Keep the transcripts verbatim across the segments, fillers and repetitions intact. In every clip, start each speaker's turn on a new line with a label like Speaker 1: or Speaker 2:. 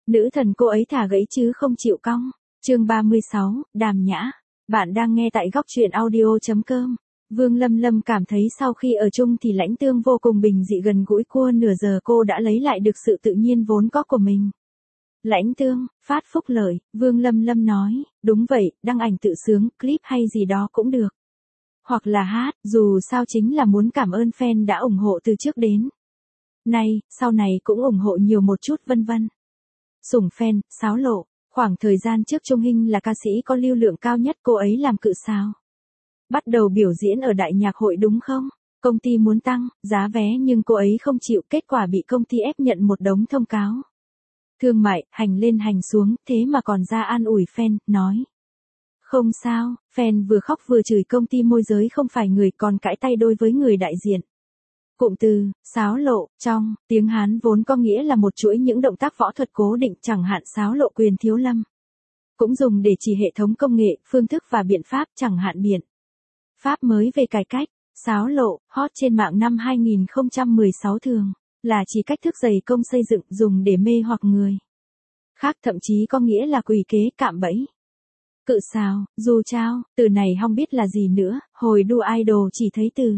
Speaker 1: Nữ thần cô ấy thả gãy chứ không chịu cong. Chương ba mươi sáu, Đàm Nhã. Bạn đang nghe tại góc truyện audio chấm com. Vương Lâm Lâm cảm thấy sau khi ở chung thì Lãnh Tương vô cùng bình dị gần gũi, cua nửa giờ cô đã lấy lại được sự tự nhiên vốn có của mình. Lãnh Tương, phát phúc lợi, Vương Lâm Lâm nói, đúng vậy, đăng ảnh tự sướng, clip hay gì đó cũng được. Hoặc là hát, dù sao chính là muốn cảm ơn fan đã ủng hộ từ trước đến nay, sau này cũng ủng hộ nhiều một chút vân vân. Sủng fan, sáo lộ, khoảng thời gian trước Trung Hinh là ca sĩ có lưu lượng cao nhất, cô ấy làm cự sáo. Bắt đầu biểu diễn ở đại nhạc hội đúng không? Công ty muốn tăng giá vé nhưng cô ấy không chịu, kết quả bị công ty ép nhận một đống thông cáo. Thương mại, hành lên hành xuống, thế mà còn ra an ủi fan, nói. Không sao, fan vừa khóc vừa chửi công ty môi giới không phải người, còn cãi tay đôi với người đại diện. Cụm từ, sáo lộ, trong tiếng Hán vốn có nghĩa là một chuỗi những động tác võ thuật cố định, chẳng hạn sáo lộ quyền thiếu lâm. Cũng dùng để chỉ hệ thống công nghệ, phương thức và biện pháp, chẳng hạn biện pháp mới về cải cách. Sáo lộ, hot trên mạng năm hai nghìn không trăm mười sáu thường là chỉ cách thức dày công xây dựng dùng để mê hoặc người khác, thậm chí có nghĩa là quỷ kế cạm bẫy. Cự sáo, dù trao, từ này không biết là gì nữa, hồi đua idol chỉ thấy từ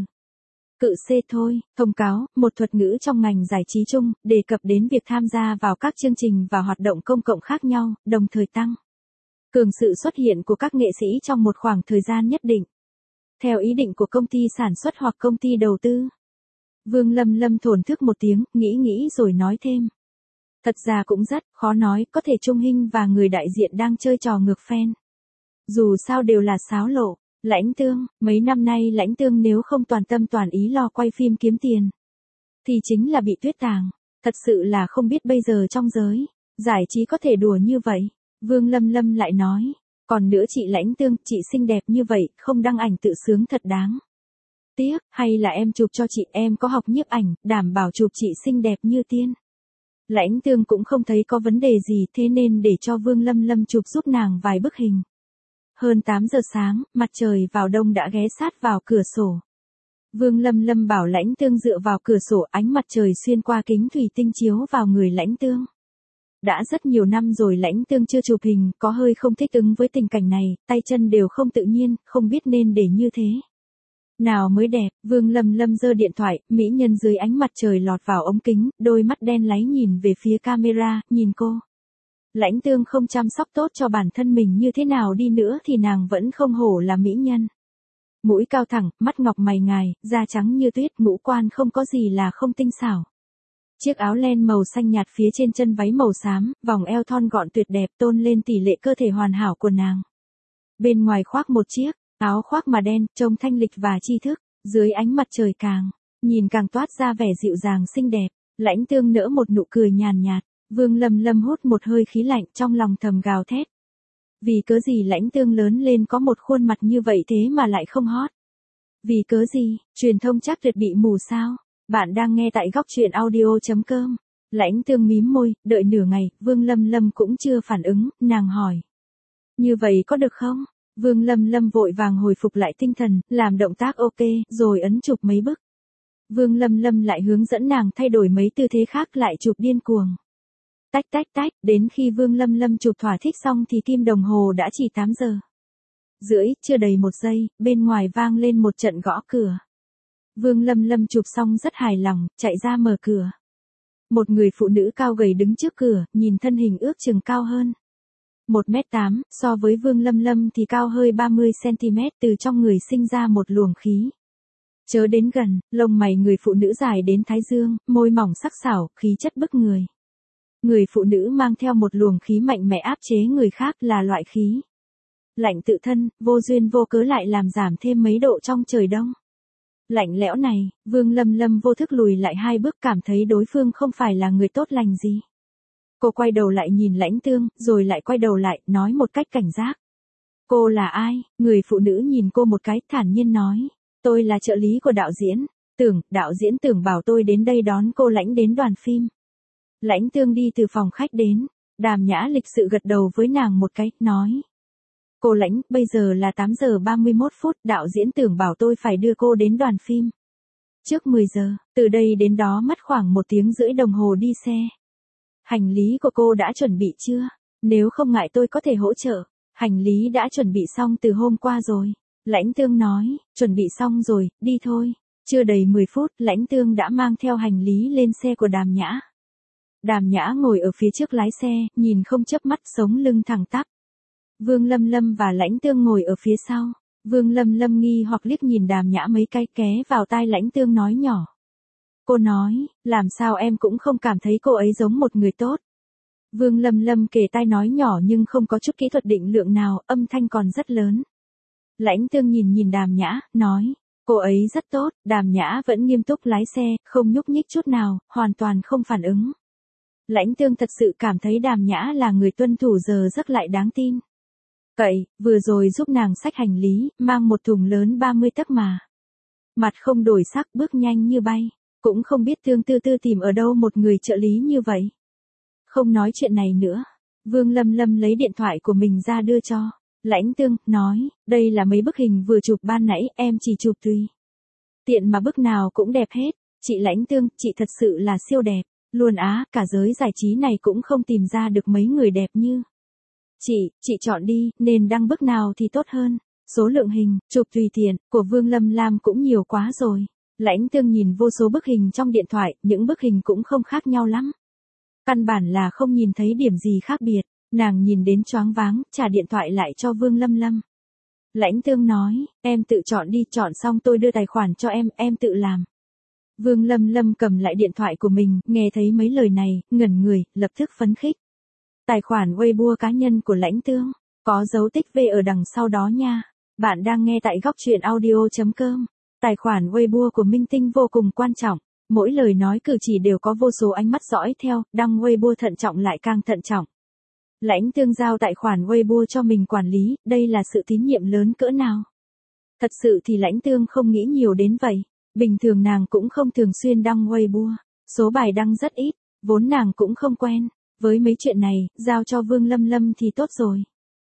Speaker 1: cự C thôi. Thông cáo, một thuật ngữ trong ngành giải trí chung, đề cập đến việc tham gia vào các chương trình và hoạt động công cộng khác nhau, đồng thời tăng cường sự xuất hiện của các nghệ sĩ trong một khoảng thời gian nhất định, theo ý định của công ty sản xuất hoặc công ty đầu tư. Vương Lâm Lâm thổn thức một tiếng, nghĩ nghĩ rồi nói thêm. Thật ra cũng rất khó nói, có thể Trung Hinh và người đại diện đang chơi trò ngược fan. Dù sao đều là sáo lộ. Lãnh Tương, mấy năm nay Lãnh Tương nếu không toàn tâm toàn ý lo quay phim kiếm tiền, thì chính là bị tuyết tàng. Thật sự là không biết bây giờ trong giới giải trí có thể đùa như vậy. Vương Lâm Lâm lại nói. Còn nữa chị Lãnh Tương, chị xinh đẹp như vậy, không đăng ảnh tự sướng thật đáng tiếc, hay là em chụp cho chị, em có học nhiếp ảnh, đảm bảo chụp chị xinh đẹp như tiên. Lãnh Tương cũng không thấy có vấn đề gì, thế nên để cho Vương Lâm Lâm chụp giúp nàng vài bức hình. Hơn tám giờ sáng, mặt trời vào đông đã ghé sát vào cửa sổ. Vương Lâm Lâm bảo Lãnh Tương dựa vào cửa sổ, ánh mặt trời xuyên qua kính thủy tinh chiếu vào người Lãnh Tương. Đã rất nhiều năm rồi Lãnh Tương chưa chụp hình, có hơi không thích ứng với tình cảnh này, tay chân đều không tự nhiên, không biết nên để như thế nào mới đẹp. Vương Lâm Lâm giơ điện thoại, mỹ nhân dưới ánh mặt trời lọt vào ống kính, đôi mắt đen láy nhìn về phía camera, nhìn cô. Lãnh Tương không chăm sóc tốt cho bản thân mình như thế nào đi nữa thì nàng vẫn không hổ là mỹ nhân. Mũi cao thẳng, mắt ngọc mày ngài, da trắng như tuyết, ngũ quan không có gì là không tinh xảo. Chiếc áo len màu xanh nhạt phía trên chân váy màu xám, vòng eo thon gọn tuyệt đẹp tôn lên tỷ lệ cơ thể hoàn hảo của nàng. Bên ngoài khoác một chiếc áo khoác mà đen, trông thanh lịch và tri thức, dưới ánh mặt trời càng nhìn càng toát ra vẻ dịu dàng xinh đẹp. Lãnh Tương nở một nụ cười nhàn nhạt. Vương Lâm Lâm hút một hơi khí lạnh, trong lòng thầm gào thét. Vì cớ gì Lãnh Tương lớn lên có một khuôn mặt như vậy thế mà lại không hot? Vì cớ gì, truyền thông chắc tuyệt bị mù sao? Bạn đang nghe tại góc truyện audio chấm com. Lãnh Tương mím môi, đợi nửa ngày, Vương Lâm Lâm cũng chưa phản ứng, nàng hỏi. Như vậy có được không? Vương Lâm Lâm vội vàng hồi phục lại tinh thần, làm động tác ok, rồi ấn chụp mấy bức. Vương Lâm Lâm lại hướng dẫn nàng thay đổi mấy tư thế khác, lại chụp điên cuồng. Tách tách tách, đến khi Vương Lâm Lâm chụp thỏa thích xong thì kim đồng hồ đã chỉ tám giờ rưỡi, chưa đầy một giây, bên ngoài vang lên một trận gõ cửa. Vương Lâm Lâm chụp xong rất hài lòng, chạy ra mở cửa. Một người phụ nữ cao gầy đứng trước cửa, nhìn thân hình ước chừng cao hơn một mét tám, so với Vương Lâm Lâm thì cao hơi ba mươi xăng ti mét, từ trong người sinh ra một luồng khí. Chớ đến gần, lông mày người phụ nữ dài đến thái dương, môi mỏng sắc sảo, khí chất bức người. Người phụ nữ mang theo một luồng khí mạnh mẽ áp chế người khác, là loại khí lạnh tự thân, vô duyên vô cớ lại làm giảm thêm mấy độ trong trời đông lạnh lẽo này. Vương Lâm Lâm vô thức lùi lại hai bước, cảm thấy đối phương không phải là người tốt lành gì. Cô quay đầu lại nhìn Lãnh Tương, rồi lại quay đầu lại, nói một cách cảnh giác. Cô là ai? Người phụ nữ nhìn cô một cái, thản nhiên nói. Tôi là trợ lý của đạo diễn. Tưởng, đạo diễn Tưởng bảo tôi đến đây đón cô Lãnh đến đoàn phim. Lãnh Tương đi từ phòng khách đến. Đàm Nhã lịch sự gật đầu với nàng một cái, nói. Cô Lãnh, bây giờ là tám giờ ba mươi mốt phút, đạo diễn Tưởng bảo tôi phải đưa cô đến đoàn phim trước mười giờ, từ đây đến đó mất khoảng một tiếng rưỡi đồng hồ đi xe. Hành lý của cô đã chuẩn bị chưa? Nếu không ngại tôi có thể hỗ trợ. Hành lý đã chuẩn bị xong từ hôm qua rồi. Lãnh Tương nói, chuẩn bị xong rồi, đi thôi. Chưa đầy mười phút, Lãnh Tương đã mang theo hành lý lên xe của Đàm Nhã. Đàm Nhã ngồi ở phía trước lái xe, nhìn không chớp mắt, sống lưng thẳng tắp. Vương Lâm Lâm và Lãnh Tương ngồi ở phía sau. Vương Lâm Lâm nghi hoặc liếc nhìn Đàm Nhã mấy cái, ké vào tai Lãnh Tương nói nhỏ. Cô nói, làm sao em cũng không cảm thấy cô ấy giống một người tốt. Vương Lâm Lâm kề tai nói nhỏ nhưng không có chút kỹ thuật định lượng nào, âm thanh còn rất lớn. Lãnh Tương nhìn nhìn Đàm Nhã, nói, cô ấy rất tốt. Đàm Nhã vẫn nghiêm túc lái xe, không nhúc nhích chút nào, hoàn toàn không phản ứng. Lãnh Tương thật sự cảm thấy Đàm Nhã là người tuân thủ giờ giấc lại đáng tin. Cậy, vừa rồi giúp nàng xách hành lý, mang một thùng lớn ba mươi tấc mà. Mặt không đổi sắc, bước nhanh như bay, cũng không biết Tương Tư Tư tìm ở đâu một người trợ lý như vậy. Không nói chuyện này nữa, Vương Lâm Lâm lấy điện thoại của mình ra đưa cho Lãnh Tương, nói, đây là mấy bức hình vừa chụp ban nãy, em chỉ chụp tùy tiện mà bức nào cũng đẹp hết. Chị Lãnh Tương, chị thật sự là siêu đẹp, luôn á, cả giới giải trí này cũng không tìm ra được mấy người đẹp như chị, chị chọn đi, nên đăng bức nào thì tốt hơn. Số lượng hình, chụp tùy tiện, của Vương Lâm Lam cũng nhiều quá rồi. Lãnh Tương nhìn vô số bức hình trong điện thoại, những bức hình cũng không khác nhau lắm. Căn bản là không nhìn thấy điểm gì khác biệt, nàng nhìn đến choáng váng, trả điện thoại lại cho Vương Lâm Lâm. Lãnh Tương nói, em tự chọn đi, chọn xong tôi đưa tài khoản cho em, em tự làm. Vương Lâm Lâm cầm lại điện thoại của mình, nghe thấy mấy lời này, ngẩn người, lập tức phấn khích. Tài khoản Weibo cá nhân của Lãnh Tương, có dấu tích V ở đằng sau đó nha. Bạn đang nghe tại góc truyện audio chấm com. Tài khoản Weibo của minh tinh vô cùng quan trọng. Mỗi lời nói cử chỉ đều có vô số ánh mắt dõi theo, đăng Weibo thận trọng lại càng thận trọng. Lãnh Tương giao tài khoản Weibo cho mình quản lý, đây là sự tín nhiệm lớn cỡ nào. Thật sự thì Lãnh Tương không nghĩ nhiều đến vậy. Bình thường nàng cũng không thường xuyên đăng Weibo. Số bài đăng rất ít, vốn nàng cũng không quen. Với mấy chuyện này, giao cho Vương Lâm Lâm thì tốt rồi.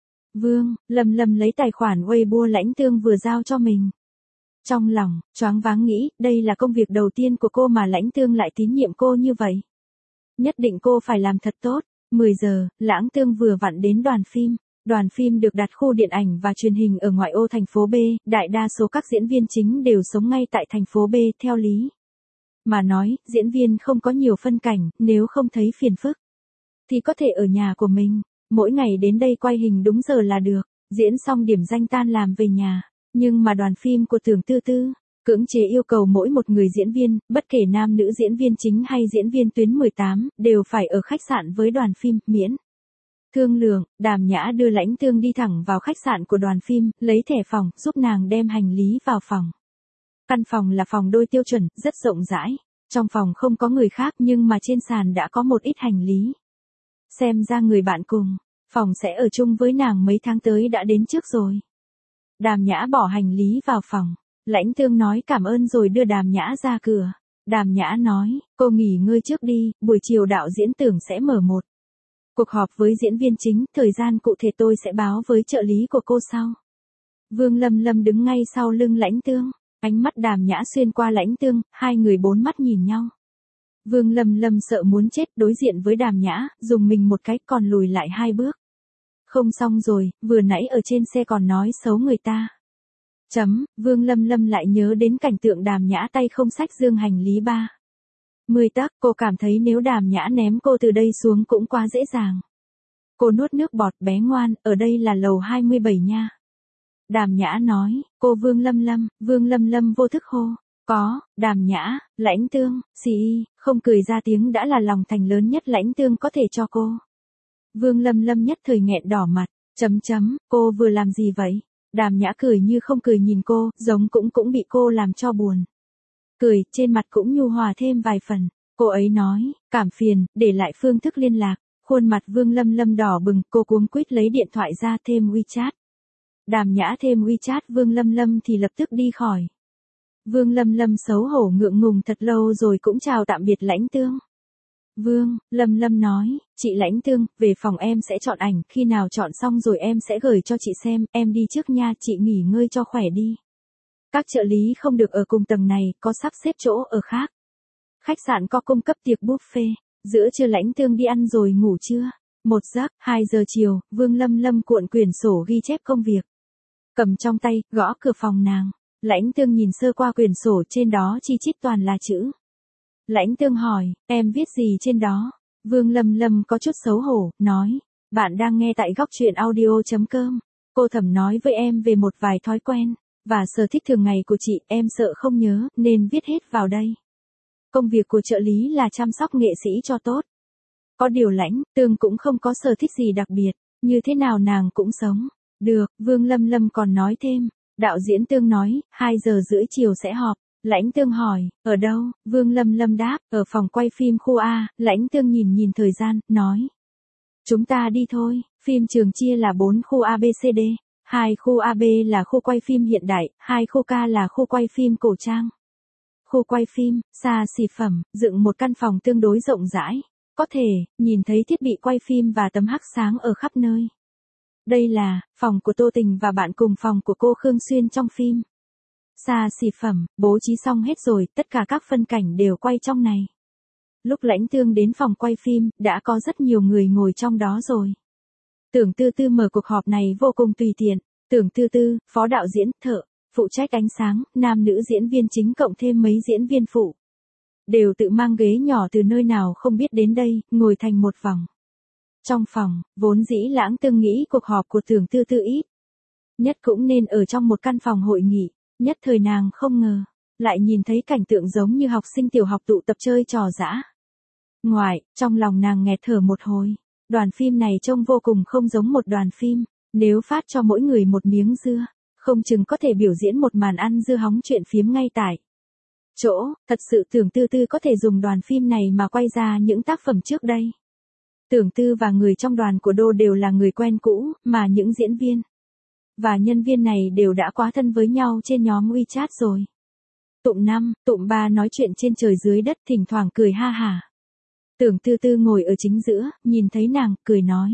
Speaker 1: Vương Lâm Lâm lấy tài khoản Weibo Lãnh Tương vừa giao cho mình. Trong lòng, choáng váng nghĩ, đây là công việc đầu tiên của cô mà Lãnh Tương lại tín nhiệm cô như vậy. Nhất định cô phải làm thật tốt. mười giờ, Lãng Tương vừa vặn đến đoàn phim. Đoàn phim được đặt khu điện ảnh và truyền hình ở ngoại ô thành phố B, đại đa số các diễn viên chính đều sống ngay tại thành phố B, theo lý mà nói, diễn viên không có nhiều phân cảnh, nếu không thấy phiền phức thì có thể ở nhà của mình, mỗi ngày đến đây quay hình đúng giờ là được, diễn xong điểm danh tan làm về nhà. Nhưng mà đoàn phim của Tưởng Tư Tư cưỡng chế yêu cầu mỗi một người diễn viên, bất kể nam nữ diễn viên chính hay diễn viên tuyến mười tám, đều phải ở khách sạn với đoàn phim, miễn thương lượng. Đàm Nhã đưa Lãnh Tương đi thẳng vào khách sạn của đoàn phim, lấy thẻ phòng, giúp nàng đem hành lý vào phòng. Căn phòng là phòng đôi tiêu chuẩn, rất rộng rãi. Trong phòng không có người khác nhưng mà trên sàn đã có một ít hành lý. Xem ra người bạn cùng phòng sẽ ở chung với nàng mấy tháng tới đã đến trước rồi. Đàm Nhã bỏ hành lý vào phòng. Lãnh Tương nói cảm ơn rồi đưa Đàm Nhã ra cửa. Đàm Nhã nói, cô nghỉ ngơi trước đi, buổi chiều đạo diễn Tưởng sẽ mở một cuộc họp với diễn viên chính, thời gian cụ thể tôi sẽ báo với trợ lý của cô sau. Vương Lâm Lâm đứng ngay sau lưng Lãnh Tương, ánh mắt Đàm Nhã xuyên qua Lãnh Tương, hai người bốn mắt nhìn nhau. Vương Lâm Lâm sợ muốn chết, đối diện với Đàm Nhã, dùng mình một cái, còn lùi lại hai bước. Không xong rồi, vừa nãy ở trên xe còn nói xấu người ta. Chấm, Vương Lâm Lâm lại nhớ đến cảnh tượng Đàm Nhã tay không xách dương hành lý ba mươi tấc, cô cảm thấy nếu Đàm Nhã ném cô từ đây xuống cũng quá dễ dàng. Cô nuốt nước bọt, bé ngoan, ở đây là lầu hai mươi bảy nha. Đàm Nhã nói, cô Vương Lâm Lâm, Vương Lâm Lâm vô thức hô. Có, Đàm Nhã, Lãnh Tương, xì y, không cười ra tiếng đã là lòng thành lớn nhất Lãnh Tương có thể cho cô. Vương Lâm Lâm nhất thời nghẹn đỏ mặt, chấm chấm, cô vừa làm gì vậy? Đàm Nhã cười như không cười nhìn cô, giống cũng cũng bị cô làm cho buồn. Cười, trên mặt cũng nhu hòa thêm vài phần. Cô ấy nói, cảm phiền, để lại phương thức liên lạc. Khuôn mặt Vương Lâm Lâm đỏ bừng, cô cuống quýt lấy điện thoại ra thêm WeChat. Đàm Nhã thêm WeChat Vương Lâm Lâm thì lập tức đi khỏi. Vương Lâm Lâm xấu hổ ngượng ngùng thật lâu rồi cũng chào tạm biệt Lãnh Tương. Vương Lâm Lâm nói, chị Lãnh Tương, về phòng em sẽ chọn ảnh, khi nào chọn xong rồi em sẽ gửi cho chị xem, em đi trước nha, chị nghỉ ngơi cho khỏe đi. Các trợ lý không được ở cùng tầng này, có sắp xếp chỗ ở khác. Khách sạn có cung cấp tiệc buffet, Giữa trưa Lãnh Tương đi ăn rồi ngủ trưa. Một giấc, hai giờ chiều, Vương Lâm Lâm cuộn quyển sổ ghi chép công việc. Cầm trong tay, gõ cửa phòng nàng. Lãnh Tương nhìn sơ qua quyển sổ, trên đó chi chít toàn là chữ. Lãnh Tương hỏi, em viết gì trên đó? Vương Lâm Lâm có chút xấu hổ, nói, bạn đang nghe tại góc truyện audio chấm com. Cô Thẩm nói với em về một vài thói quen và sở thích thường ngày của chị, em sợ không nhớ, nên viết hết vào đây. Công việc của trợ lý là chăm sóc nghệ sĩ cho tốt. Có điều Lãnh Tương cũng không có sở thích gì đặc biệt, như thế nào nàng cũng sống. Được, Vương Lâm Lâm còn nói thêm, đạo diễn Tương nói, hai giờ rưỡi chiều sẽ họp. Lãnh Tương hỏi, ở đâu? Vương Lâm Lâm đáp, ở phòng quay phim khu A. Lãnh Tương nhìn nhìn thời gian, nói, chúng ta đi thôi. Phim trường chia là bốn khu A B C D. Hai khu A B là khu quay phim hiện đại, hai khu K là khu quay phim cổ trang. Khu quay phim, xa xỉ phẩm, dựng một căn phòng tương đối rộng rãi. Có thể nhìn thấy thiết bị quay phim và tấm hắc sáng ở khắp nơi. Đây là phòng của Tô Tình và bạn cùng phòng của cô Khương Xuyên trong phim. Xa xỉ phẩm, bố trí xong hết rồi, tất cả các phân cảnh đều quay trong này. Lúc Lãnh Tương đến phòng quay phim, đã có rất nhiều người ngồi trong đó rồi. Tưởng Tư Tư mở cuộc họp này vô cùng tùy tiện. Tưởng Tư Tư, phó đạo diễn, thợ, phụ trách ánh sáng, nam nữ diễn viên chính cộng thêm mấy diễn viên phụ. Đều tự mang ghế nhỏ từ nơi nào không biết đến đây, ngồi thành một vòng. Trong phòng, vốn dĩ Lãng Tương nghĩ cuộc họp của Tưởng Tư Tư ít nhất cũng nên ở trong một căn phòng hội nghị. Nhất thời nàng không ngờ, lại nhìn thấy cảnh tượng giống như học sinh tiểu học tụ tập chơi trò dã. Ngoài, trong lòng nàng nghẹt thở một hồi. Đoàn phim này trông vô cùng không giống một đoàn phim. Nếu phát cho mỗi người một miếng dưa, không chừng có thể biểu diễn một màn ăn dưa hóng chuyện phiếm ngay tại chỗ. Thật sự Tưởng Tư Tư có thể dùng đoàn phim này mà quay ra những tác phẩm trước đây. Tưởng Tư và người trong đoàn của Đô đều là người quen cũ, mà những diễn viên và nhân viên này đều đã quá thân với nhau trên nhóm WeChat rồi. Tụm năm, tụm ba nói chuyện trên trời dưới đất, thỉnh thoảng cười ha hả. Tưởng Tư Tư ngồi ở chính giữa, nhìn thấy nàng, cười nói.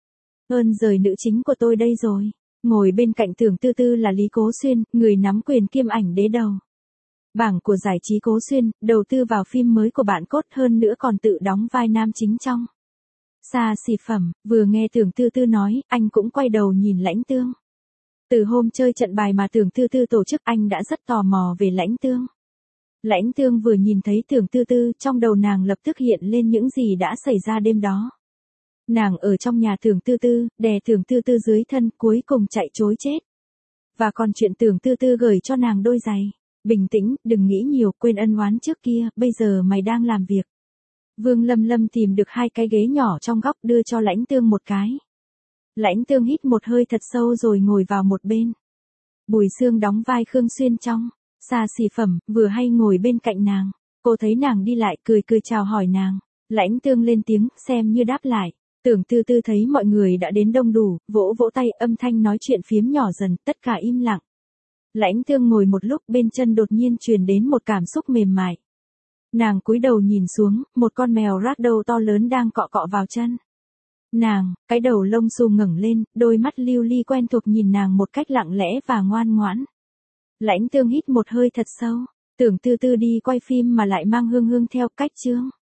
Speaker 1: Ơn giời, nữ chính của tôi đây rồi. Ngồi bên cạnh Tưởng Tư Tư là Lý Cố Xuyên, người nắm quyền kiêm ảnh đế đầu bảng của giải trí Cố Xuyên, đầu tư vào phim mới của bạn Cốt, hơn nữa còn tự đóng vai nam chính trong xa xỉ phẩm. Vừa nghe Tưởng Tư Tư nói, anh cũng quay đầu nhìn Lãnh Tương. Từ hôm chơi trận bài mà Tưởng Tư Tư tổ chức, anh đã rất tò mò về Lãnh Tương. Lãnh Tương vừa nhìn thấy Tưởng Tư Tư, trong đầu nàng lập tức hiện lên những gì đã xảy ra đêm đó. Nàng ở trong nhà Tưởng Tư Tư, đè Tưởng Tư Tư dưới thân, cuối cùng chạy trối chết. Và còn chuyện Tưởng Tư Tư gửi cho nàng đôi giày. Bình tĩnh, đừng nghĩ nhiều, quên ân oán trước kia, bây giờ mày đang làm việc. Vương Lâm Lâm tìm được hai cái ghế nhỏ trong góc, đưa cho Lãnh Tương một cái. Lãnh Tương hít một hơi thật sâu rồi ngồi vào một bên. Bùi Sương đóng vai Khương Xuyên trong xa xỉ phẩm, vừa hay ngồi bên cạnh nàng. Cô thấy nàng đi lại, cười cười chào hỏi nàng. Lãnh Tương lên tiếng, xem như đáp lại. Tưởng Tư Tư thấy mọi người đã đến đông đủ, vỗ vỗ tay, âm thanh nói chuyện phiếm nhỏ dần, tất cả im lặng. Lãnh Tương ngồi một lúc, bên chân đột nhiên truyền đến một cảm xúc mềm mại. Nàng cúi đầu nhìn xuống, một con mèo ragdoll to lớn đang cọ cọ vào chân nàng, cái đầu lông xù ngẩng lên, đôi mắt lưu ly quen thuộc nhìn nàng một cách lặng lẽ và ngoan ngoãn. Lãnh Tương hít một hơi thật sâu. Tưởng Tư Tư đi quay phim mà lại mang Hương Hương theo, cách chương